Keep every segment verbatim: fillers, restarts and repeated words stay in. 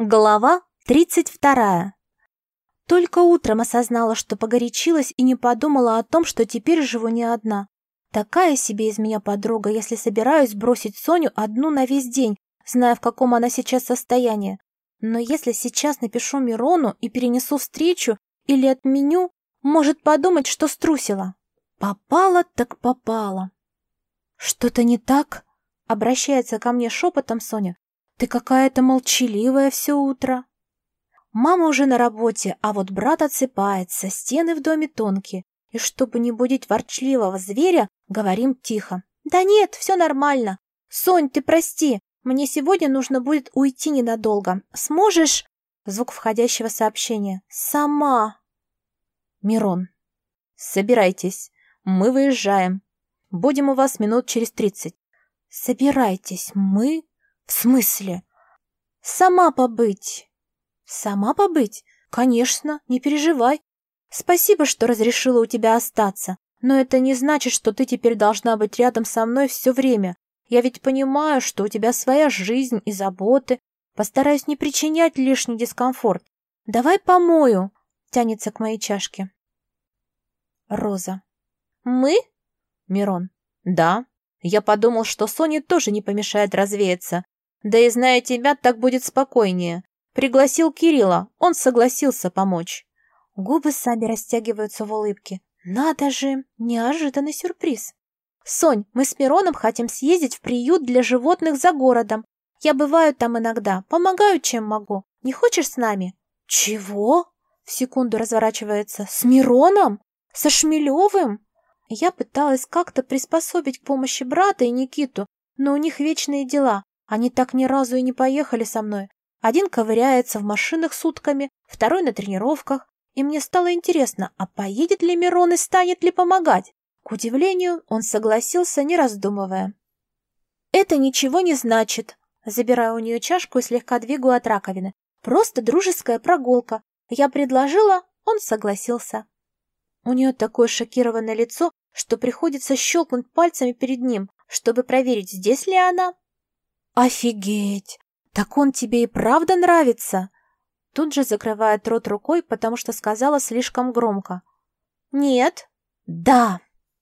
Глава тридцать вторая. Только утром осознала, что погорячилась и не подумала о том, что теперь живу не одна. Такая себе из меня подруга, если собираюсь бросить Соню одну на весь день, зная, в каком она сейчас состоянии. Но если сейчас напишу Мирону и перенесу встречу или отменю, может подумать, что струсила. Попала так попала. «Что-то не так?» — обращается ко мне шепотом Соня. «Ты какая-то молчаливая все утро». Мама уже на работе, а вот брат отсыпается, стены в доме тонкие. И чтобы не будить ворчливого зверя, говорим тихо. «Да нет, все нормально. Сонь, ты прости, мне сегодня нужно будет уйти ненадолго. Сможешь?» Звук входящего сообщения. «Сама». Мирон. «Собирайтесь, мы выезжаем. Будем у вас минут через тридцать». «Собирайтесь, мы? В смысле? Сама побыть». «Сама побыть? Конечно, не переживай. Спасибо, что разрешила у тебя остаться, но это не значит, что ты теперь должна быть рядом со мной все время. Я ведь понимаю, что у тебя своя жизнь и заботы. Постараюсь не причинять лишний дискомфорт. Давай помою», — тянется к моей чашке. Роза. «Мы?» Мирон. «Да. Я подумал, что Соне тоже не помешает развеяться. Да и зная тебя, так будет спокойнее. Пригласил Кирилла, он согласился помочь». Губы сами растягиваются в улыбке. Надо же, неожиданный сюрприз. «Сонь, мы с Мироном хотим съездить в приют для животных за городом. Я бываю там иногда, помогаю, чем могу. Не хочешь с нами?» «Чего?» В секунду разворачивается. «С Мироном? Со Шмелевым?» Я пыталась как-то приспособить к помощи брата и Никиту, но у них вечные дела. Они так ни разу и не поехали со мной. Один ковыряется в машинах сутками, второй на тренировках. И мне стало интересно, а поедет ли Мирон и станет ли помогать? К удивлению, он согласился, не раздумывая. «Это ничего не значит». Забираю у нее чашку и слегка двигаю от раковины. «Просто дружеская прогулка. Я предложила, он согласился». У нее такое шокированное лицо, что приходится щелкнуть пальцами перед ним, чтобы проверить, здесь ли она. «Офигеть! Так он тебе и правда нравится?» Тут же закрывает рот рукой, потому что сказала слишком громко. «Нет». «Да».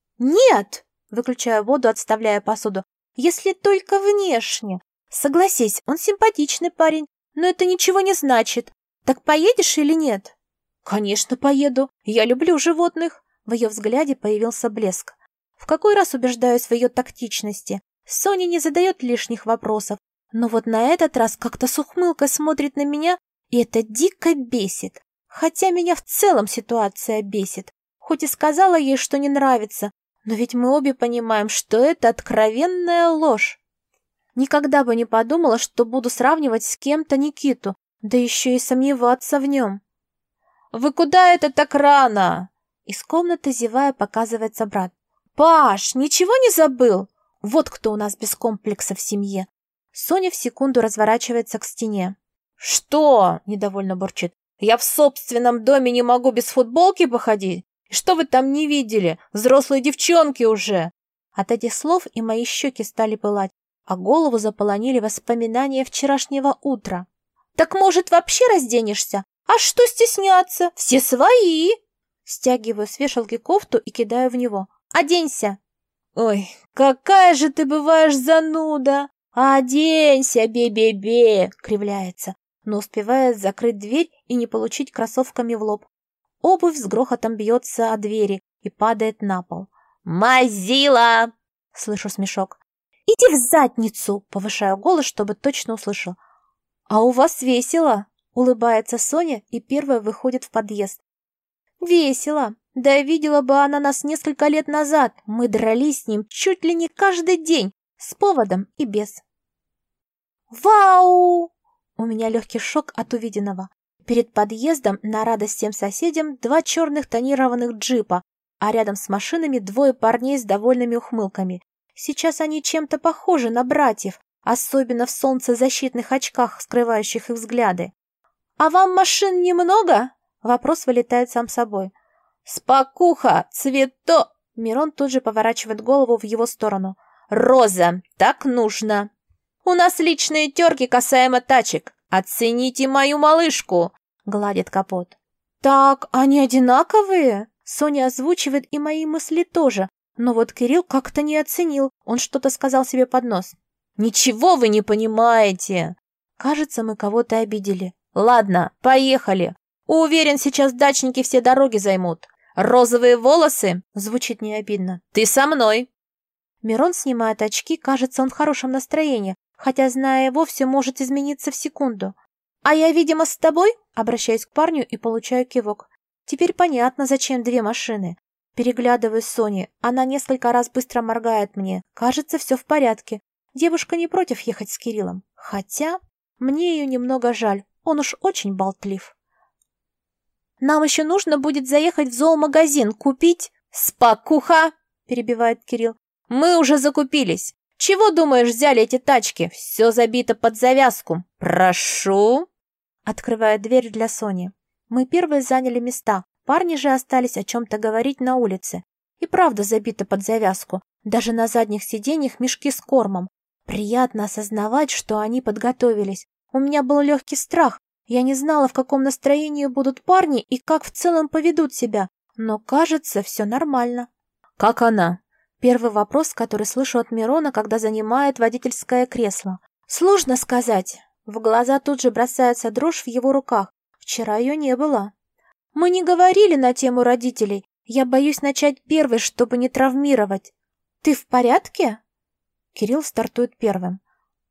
«Нет!» Выключаю воду, отставляя посуду. «Если только внешне. Согласись, он симпатичный парень, но это ничего не значит. Так поедешь или нет?» «Конечно, поеду. Я люблю животных». В ее взгляде появился блеск. В какой раз убеждаюсь в ее тактичности. Соня не задает лишних вопросов, но вот на этот раз как-то с ухмылкой смотрит на меня, и это дико бесит. Хотя меня в целом ситуация бесит. Хоть и сказала ей, что не нравится, но ведь мы обе понимаем, что это откровенная ложь. Никогда бы не подумала, что буду сравнивать с кем-то Никиту, да еще и сомневаться в нем. «Вы куда это так рано?» Из комнаты, зевая, показывается брат. «Паш, ничего не забыл?» Вот кто у нас без комплекса в семье. Соня в секунду разворачивается к стене. «Что?» – недовольно бурчит. «Я в собственном доме не могу без футболки походить? Что вы там не видели? Взрослые девчонки уже!» От этих слов и мои щеки стали пылать, а голову заполонили воспоминания вчерашнего утра. «Так, может, вообще разденешься? А что стесняться? Все свои!» Стягиваю с вешалки кофту и кидаю в него. «Оденься!» «Ой, какая же ты бываешь зануда! Оденься, бе-бе-бе!» — кривляется, но успевает закрыть дверь и не получить кроссовками в лоб. Обувь с грохотом бьется о двери и падает на пол. «Мазила!» — слышу смешок. «Иди в задницу!» — повышаю голос, чтобы точно услышал. «А у вас весело!» — улыбается Соня и первая выходит в подъезд. «Весело! Да видела бы она нас несколько лет назад. Мы дрались с ним чуть ли не каждый день, с поводом и без». «Вау!» У меня легкий шок от увиденного. Перед подъездом, на радость всем соседям, два черных тонированных джипа, а рядом с машинами двое парней с довольными ухмылками. Сейчас они чем-то похожи на братьев, особенно в солнцезащитных очках, скрывающих их взгляды. «А вам машин немного?» Вопрос вылетает сам собой. «Спокуха! Цвето!» Мирон тут же поворачивает голову в его сторону. «Роза, так нужно!» «У нас личные терки касаемо тачек!» «Оцените мою малышку!» — гладит капот. «Так, они одинаковые?» Соня озвучивает и мои мысли тоже, но вот Кирилл как-то не оценил, он что-то сказал себе под нос. «Ничего вы не понимаете!» Кажется, мы кого-то обидели. «Ладно, поехали. Уверен, сейчас дачники все дороги займут. Розовые волосы?» Звучит не обидно. «Ты со мной!» Мирон снимает очки, кажется, он в хорошем настроении, хотя, зная его, все может измениться в секунду. «А я, видимо, с тобой?» Обращаюсь к парню и получаю кивок. Теперь понятно, зачем две машины. Переглядываюсь с Соней. Она несколько раз быстро моргает мне. Кажется, все в порядке. Девушка не против ехать с Кириллом. Хотя мне ее немного жаль. Он уж очень болтлив. «Нам еще нужно будет заехать в зоомагазин, купить...» «Спокуха!» — перебивает Кирилл. «Мы уже закупились. Чего, думаешь, взяли эти тачки? Все забито под завязку. Прошу!» Открывает дверь для Сони. Мы первые заняли места. Парни же остались о чем-то говорить на улице. И правда забито под завязку. Даже на задних сиденьях мешки с кормом. Приятно осознавать, что они подготовились. У меня был легкий страх. Я не знала, в каком настроении будут парни и как в целом поведут себя. Но, кажется, все нормально. «Как она?» Первый вопрос, который слышу от Мирона, когда занимает водительское кресло. Сложно сказать. В глаза тут же бросается дрожь в его руках. Вчера ее не было. Мы не говорили на тему родителей. Я боюсь начать первой, чтобы не травмировать. Ты в порядке? Кирилл стартует первым.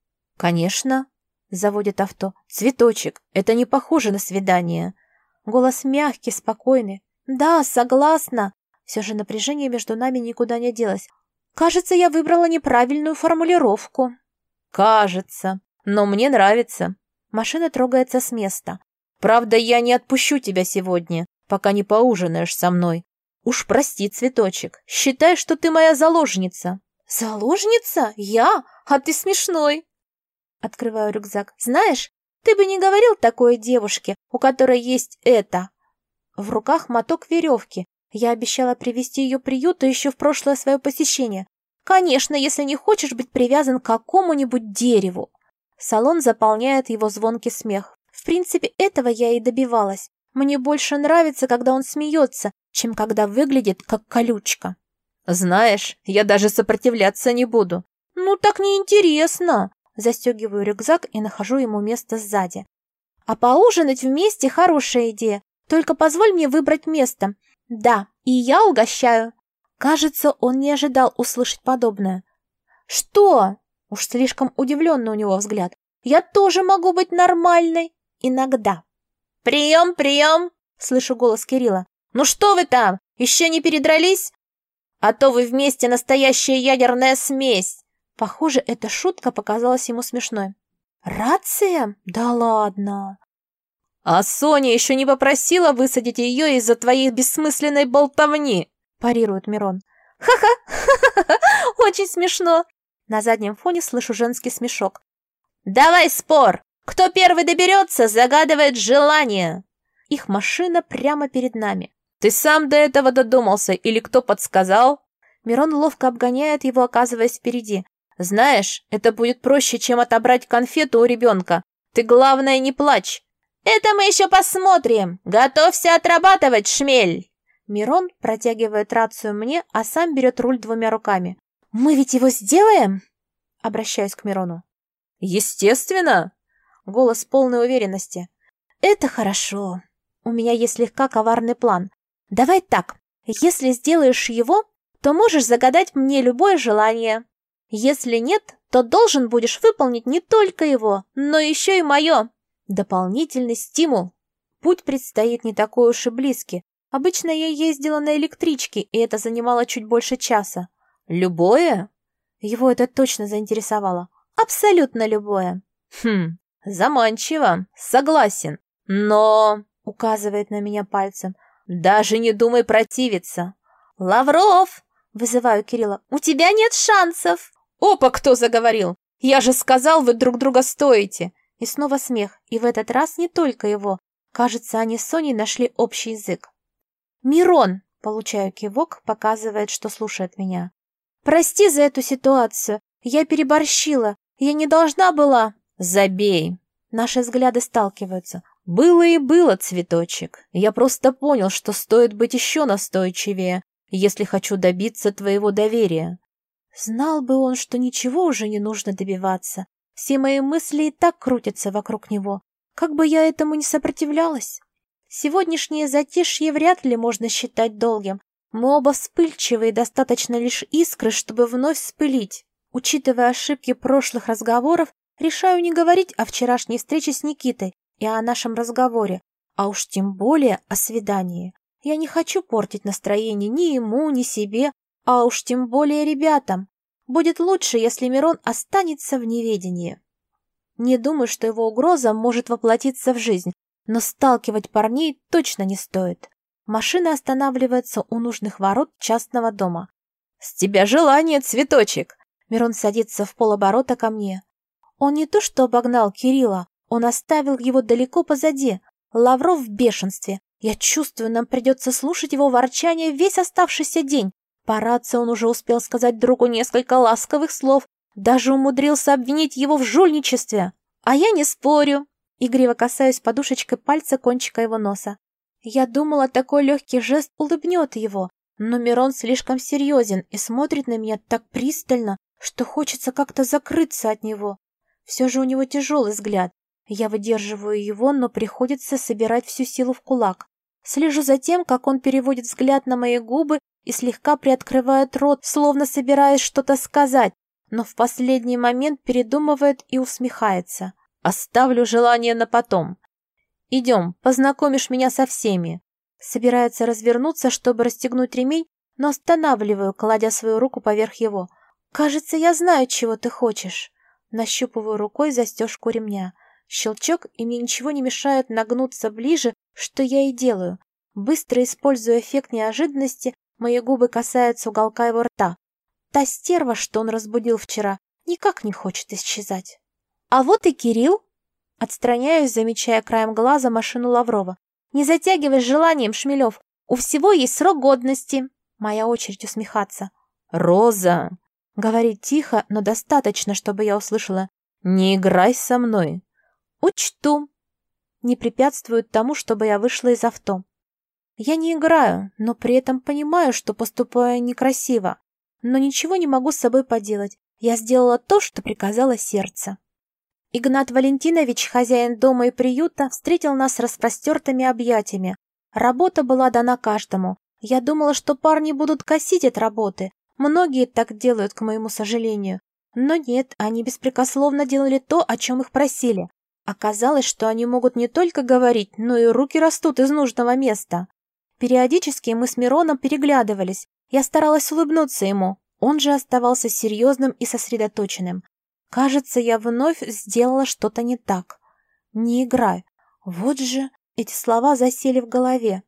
«Конечно», — заводит авто. «Цветочек, это не похоже на свидание». Голос мягкий, спокойный. «Да, согласна». Все же напряжение между нами никуда не делось. Кажется, я выбрала неправильную формулировку. «Кажется, но мне нравится». Машина трогается с места. «Правда, я не отпущу тебя сегодня, пока не поужинаешь со мной. Уж прости, цветочек, считай, что ты моя заложница». «Заложница? Я? А ты смешной!» Открываю рюкзак. «Знаешь, ты бы не говорил такой девушке, у которой есть это». В руках моток веревки. Я обещала привезти ее приюту еще в прошлое свое посещение. Конечно, если не хочешь быть привязан к какому-нибудь дереву. Салон заполняет его звонкий смех. В принципе, этого я и добивалась. Мне больше нравится, когда он смеется, чем когда выглядит как колючка. «Знаешь, я даже сопротивляться не буду». «Ну так неинтересно». Застегиваю рюкзак и нахожу ему место сзади. «А поужинать вместе хорошая идея. Только позволь мне выбрать место. Да, и я угощаю». Кажется, он не ожидал услышать подобное. «Что?» Уж слишком удивленно у него взгляд. «Я тоже могу быть нормальной. Иногда». «Прием, прием!» Слышу голос Кирилла. «Ну что вы там? Еще не передрались? А то вы вместе настоящая ядерная смесь!» Похоже, эта шутка показалась ему смешной. «Рация? Да ладно!» «А Соня еще не попросила высадить ее из-за твоей бессмысленной болтовни!» Парирует Мирон. «Ха-ха! Очень смешно!» На заднем фоне слышу женский смешок. «Давай спор! Кто первый доберется, загадывает желание!» Их машина прямо перед нами. «Ты сам до этого додумался или кто подсказал?» Мирон ловко обгоняет его, оказываясь впереди. «Знаешь, это будет проще, чем отобрать конфету у ребенка. Ты, главное, не плачь!» «Это мы еще посмотрим! Готовься отрабатывать, шмель!» Мирон протягивает рацию мне, а сам берет руль двумя руками. «Мы ведь его сделаем?» Обращаюсь к Мирону. «Естественно!» Голос полной уверенности. «Это хорошо. У меня есть слегка коварный план. Давай так, если сделаешь его, то можешь загадать мне любое желание. Если нет, то должен будешь выполнить не только его, но еще и мое. Дополнительный стимул. Путь предстоит не такой уж и близкий. Обычно я ездила на электричке, и это занимало чуть больше часа. Любое? Его это точно заинтересовало. Абсолютно любое. Хм, заманчиво, согласен. Но, указывает на меня пальцем, даже не думай противиться. Лавров, вызываю Кирилла, у тебя нет шансов. Опа, кто заговорил? Я же сказал, вы друг друга стоите. И снова смех, и в этот раз не только его. Кажется, они с Соней нашли общий язык. «Мирон!» — получаю кивок, показывает, что слушает меня. «Прости за эту ситуацию. Я переборщила. Я не должна была...» «Забей!» Наши взгляды сталкиваются. Было и было, цветочек. Я просто понял, что стоит быть еще настойчивее, если хочу добиться твоего доверия. Знал бы он, что ничего уже не нужно добиваться. Все мои мысли и так крутятся вокруг него. Как бы я этому не сопротивлялась. Сегодняшнее затишье вряд ли можно считать долгим. Мы оба вспыльчивы и достаточно лишь искры, чтобы вновь вспылить. Учитывая ошибки прошлых разговоров, решаю не говорить о вчерашней встрече с Никитой и о нашем разговоре, а уж тем более о свидании. Я не хочу портить настроение ни ему, ни себе, а уж тем более ребятам. Будет лучше, если Мирон останется в неведении. Не думаю, что его угроза может воплотиться в жизнь, но сталкивать парней точно не стоит. Машина останавливается у нужных ворот частного дома. «С тебя желание, цветочек!» Мирон садится в полоборота ко мне. Он не то что обогнал Кирилла, он оставил его далеко позади. Лавров в бешенстве. Я чувствую, нам придется слушать его ворчание весь оставшийся день. По рации он уже успел сказать другу несколько ласковых слов, даже умудрился обвинить его в жульничестве. А я не спорю. Игриво касаюсь подушечкой пальца кончика его носа. Я думала, такой легкий жест улыбнет его, но Мирон слишком серьезен и смотрит на меня так пристально, что хочется как-то закрыться от него. Все же у него тяжелый взгляд. Я выдерживаю его, но приходится собирать всю силу в кулак. Слежу за тем, как он переводит взгляд на мои губы и слегка приоткрывает рот, словно собираясь что-то сказать, но в последний момент передумывает и усмехается. «Оставлю желание на потом. Идем, познакомишь меня со всеми». Собирается развернуться, чтобы расстегнуть ремень, но останавливаю, кладя свою руку поверх его. «Кажется, я знаю, чего ты хочешь». Нащупываю рукой застежку ремня. Щелчок, и мне ничего не мешает нагнуться ближе, что я и делаю. Быстро используя эффект неожиданности, мои губы касаются уголка его рта. Та стерва, что он разбудил вчера, никак не хочет исчезать. А вот и Кирилл. Отстраняюсь, замечая краем глаза машину Лаврова. Не затягивай с желанием, Шмелев. У всего есть срок годности. Моя очередь усмехаться. «Роза!» Говорит тихо, но достаточно, чтобы я услышала. «Не играй со мной!» «Учту!» Не препятствует тому, чтобы я вышла из авто. Я не играю, но при этом понимаю, что поступаю некрасиво. Но ничего не могу с собой поделать. Я сделала то, что приказало сердце. Игнат Валентинович, хозяин дома и приюта, встретил нас с распростертыми объятиями. Работа была дана каждому. Я думала, что парни будут косить от работы. Многие так делают, к моему сожалению. Но нет, они беспрекословно делали то, о чем их просили. Оказалось, что они могут не только говорить, но и руки растут из нужного места. Периодически мы с Мироном переглядывались. Я старалась улыбнуться ему. Он же оставался серьезным и сосредоточенным. Кажется, я вновь сделала что-то не так. Не играй. Вот же эти слова засели в голове.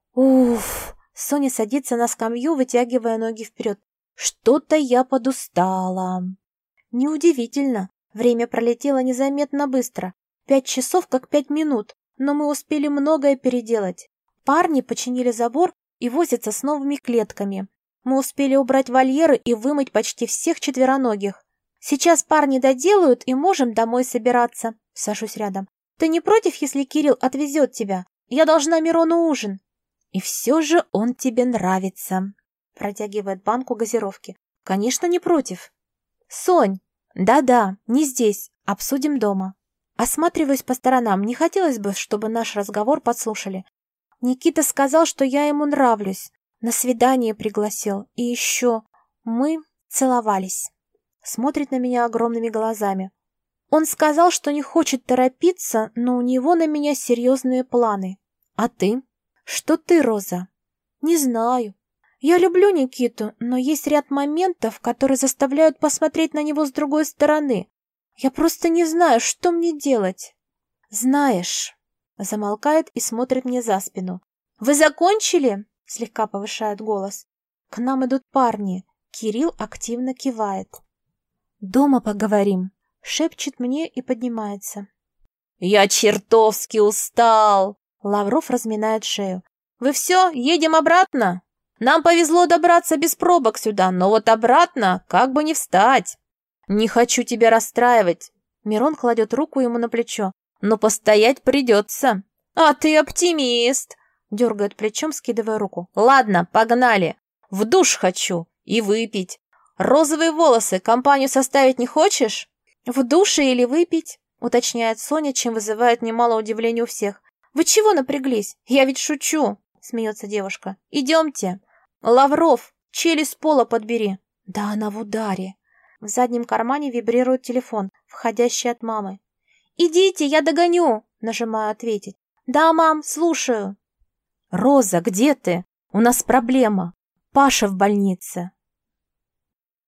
Уф! Соня садится на скамью, вытягивая ноги вперед. Что-то я подустала. Неудивительно. Время пролетело незаметно быстро. Пять часов как пять минут, но мы успели многое переделать. Парни починили забор и возятся с новыми клетками. Мы успели убрать вольеры и вымыть почти всех четвероногих. Сейчас парни доделают и можем домой собираться. Сажусь рядом. Ты не против, если Кирилл отвезет тебя? Я должна Мирону ужин. И все же он тебе нравится. Протягивает банку газировки. Конечно, не против. Сонь. Да-да, не здесь. Обсудим дома. Осматриваюсь по сторонам. Не хотелось бы, чтобы наш разговор подслушали. Никита сказал, что я ему нравлюсь. На свидание пригласил. И еще мы целовались. Смотрит на меня огромными глазами. Он сказал, что не хочет торопиться, но у него на меня серьезные планы. А ты? Что ты, Роза? Не знаю. Я люблю Никиту, но есть ряд моментов, которые заставляют посмотреть на него с другой стороны. Я просто не знаю, что мне делать. Знаешь, замолкает и смотрит мне за спину. Вы закончили? Слегка повышает голос. К нам идут парни. Кирилл активно кивает. Дома поговорим. Шепчет мне и поднимается. Я чертовски устал. Лавров разминает шею. Вы все, едем обратно? Нам повезло добраться без пробок сюда, но вот обратно как бы не встать. Не хочу тебя расстраивать. Мирон кладет руку ему на плечо. но постоять придется. А ты оптимист, дергает плечом, скидывая руку. Ладно, погнали. В душ хочу и выпить. Розовые волосы, компанию составить не хочешь? В душе или выпить, уточняет Соня, чем вызывает немало удивления у всех. Вы чего напряглись? Я ведь шучу, смеется девушка. Идемте. Лавров, челюсть с пола подбери. Да она в ударе. В заднем кармане вибрирует телефон, входящий от мамы. «Идите, я догоню!» Нажимаю ответить. «Да, мам, слушаю». «Роза, где ты? У нас проблема. Паша в больнице».